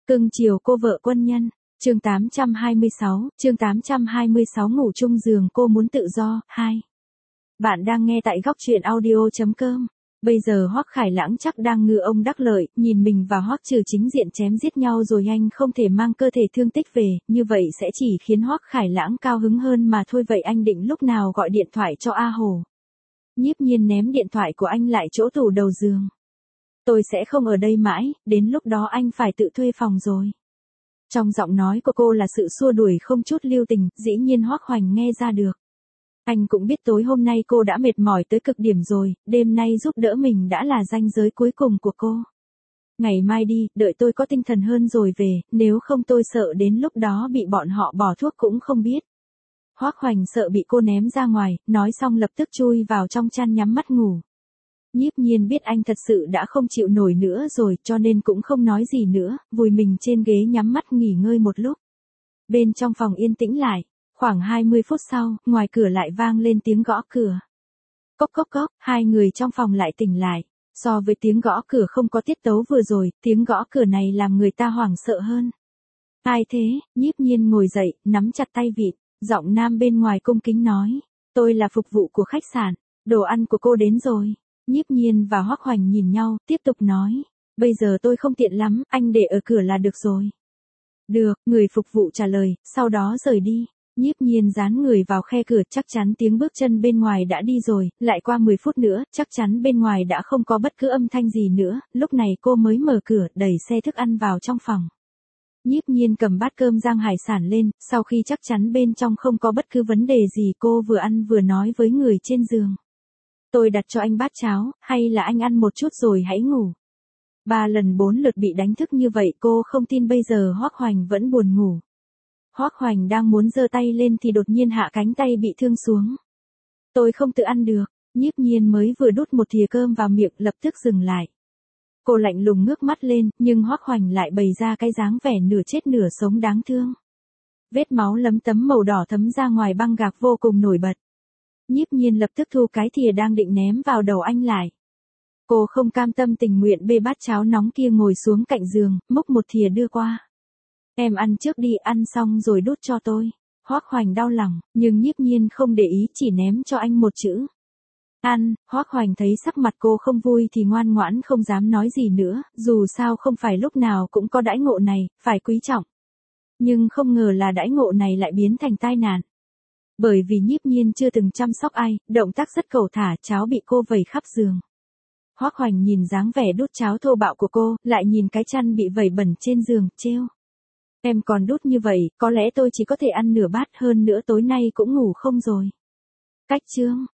Cưng chiều cô vợ quân nhân. Chương 826 ngủ chung giường cô muốn tự do, 2. Bạn đang nghe tại góc truyện audio.com. Bây giờ Hoắc Khải Lãng chắc đang ngư ông đắc lợi, nhìn mình và Hoắc Trừ chính diện chém giết nhau rồi anh không thể mang cơ thể thương tích về, như vậy sẽ chỉ khiến Hoắc Khải Lãng cao hứng hơn mà thôi. Vậy anh định lúc nào gọi điện thoại cho A Hồ? Nhiếp Nhiên ném điện thoại của anh lại chỗ tủ đầu giường. Tôi sẽ không ở đây mãi, đến lúc đó anh phải tự thuê phòng rồi. Trong giọng nói của cô là sự xua đuổi không chút lưu tình, dĩ nhiên Hoắc Hoành nghe ra được. Anh cũng biết tối hôm nay cô đã mệt mỏi tới cực điểm rồi, đêm nay giúp đỡ mình đã là ranh giới cuối cùng của cô. Ngày mai đi, đợi tôi có tinh thần hơn rồi về, nếu không tôi sợ đến lúc đó bị bọn họ bỏ thuốc cũng không biết. Hoắc Hoành sợ bị cô ném ra ngoài, nói xong lập tức chui vào trong chăn nhắm mắt ngủ. Nhiếp Nhiên biết anh thật sự đã không chịu nổi nữa rồi cho nên cũng không nói gì nữa, vùi mình trên ghế nhắm mắt nghỉ ngơi một lúc. Bên trong phòng yên tĩnh lại, khoảng 20 phút sau, ngoài cửa lại vang lên tiếng gõ cửa. Cốc cốc cốc, hai người trong phòng lại tỉnh lại. So với tiếng gõ cửa không có tiết tấu vừa rồi, tiếng gõ cửa này làm người ta hoảng sợ hơn. Ai thế? Nhiếp Nhiên ngồi dậy, nắm chặt tay vịt, giọng nam bên ngoài cung kính nói. Tôi là phục vụ của khách sạn, đồ ăn của cô đến rồi. Nhiếp Nhiên và Hoắc Hoành nhìn nhau, tiếp tục nói. Bây giờ tôi không tiện lắm, anh để ở cửa là được rồi. Được, người phục vụ trả lời, sau đó rời đi. Nhiếp Nhiên dán người vào khe cửa, chắc chắn tiếng bước chân bên ngoài đã đi rồi, lại qua 10 phút nữa, chắc chắn bên ngoài đã không có bất cứ âm thanh gì nữa, lúc này cô mới mở cửa, đẩy xe thức ăn vào trong phòng. Nhiếp Nhiên cầm bát cơm rang hải sản lên, sau khi chắc chắn bên trong không có bất cứ vấn đề gì cô vừa ăn vừa nói với người trên giường. Tôi đặt cho anh bát cháo, hay là anh ăn một chút rồi hãy ngủ. 3 lần 4 lượt bị đánh thức như vậy cô không tin bây giờ Hoắc Hoành vẫn buồn ngủ. Hoắc Hoành đang muốn giơ tay lên thì đột nhiên hạ cánh tay bị thương xuống. Tôi không tự ăn được, Nhiếp Nhiên mới vừa đút một thìa cơm vào miệng lập tức dừng lại. Cô lạnh lùng ngước mắt lên, nhưng Hoắc Hoành lại bày ra cái dáng vẻ nửa chết nửa sống đáng thương. Vết máu lấm tấm màu đỏ thấm ra ngoài băng gạc vô cùng nổi bật. Nhiếp Nhiên lập tức thu cái thìa đang định ném vào đầu anh lại. Cô không cam tâm tình nguyện bê bát cháo nóng kia ngồi xuống cạnh giường, múc một thìa đưa qua. Em ăn trước đi, ăn xong rồi đút cho tôi. Hoắc Hoành đau lòng, nhưng Nhiếp Nhiên không để ý chỉ ném cho anh một chữ. Ăn. Hoắc Hoành thấy sắc mặt cô không vui thì ngoan ngoãn không dám nói gì nữa, dù sao không phải lúc nào cũng có đãi ngộ này, phải quý trọng. Nhưng không ngờ là đãi ngộ này lại biến thành tai nạn. Bởi vì Nhiếp Nhiên chưa từng chăm sóc ai, động tác rất cẩu thả, cháo bị cô vẩy khắp giường. Hoắc Hoành nhìn dáng vẻ đút cháo thô bạo của cô, lại nhìn cái chăn bị vẩy bẩn trên giường, trêu. Em còn đút như vậy, có lẽ tôi chỉ có thể ăn nửa bát, hơn nữa tối nay cũng ngủ không rồi. Cách chương.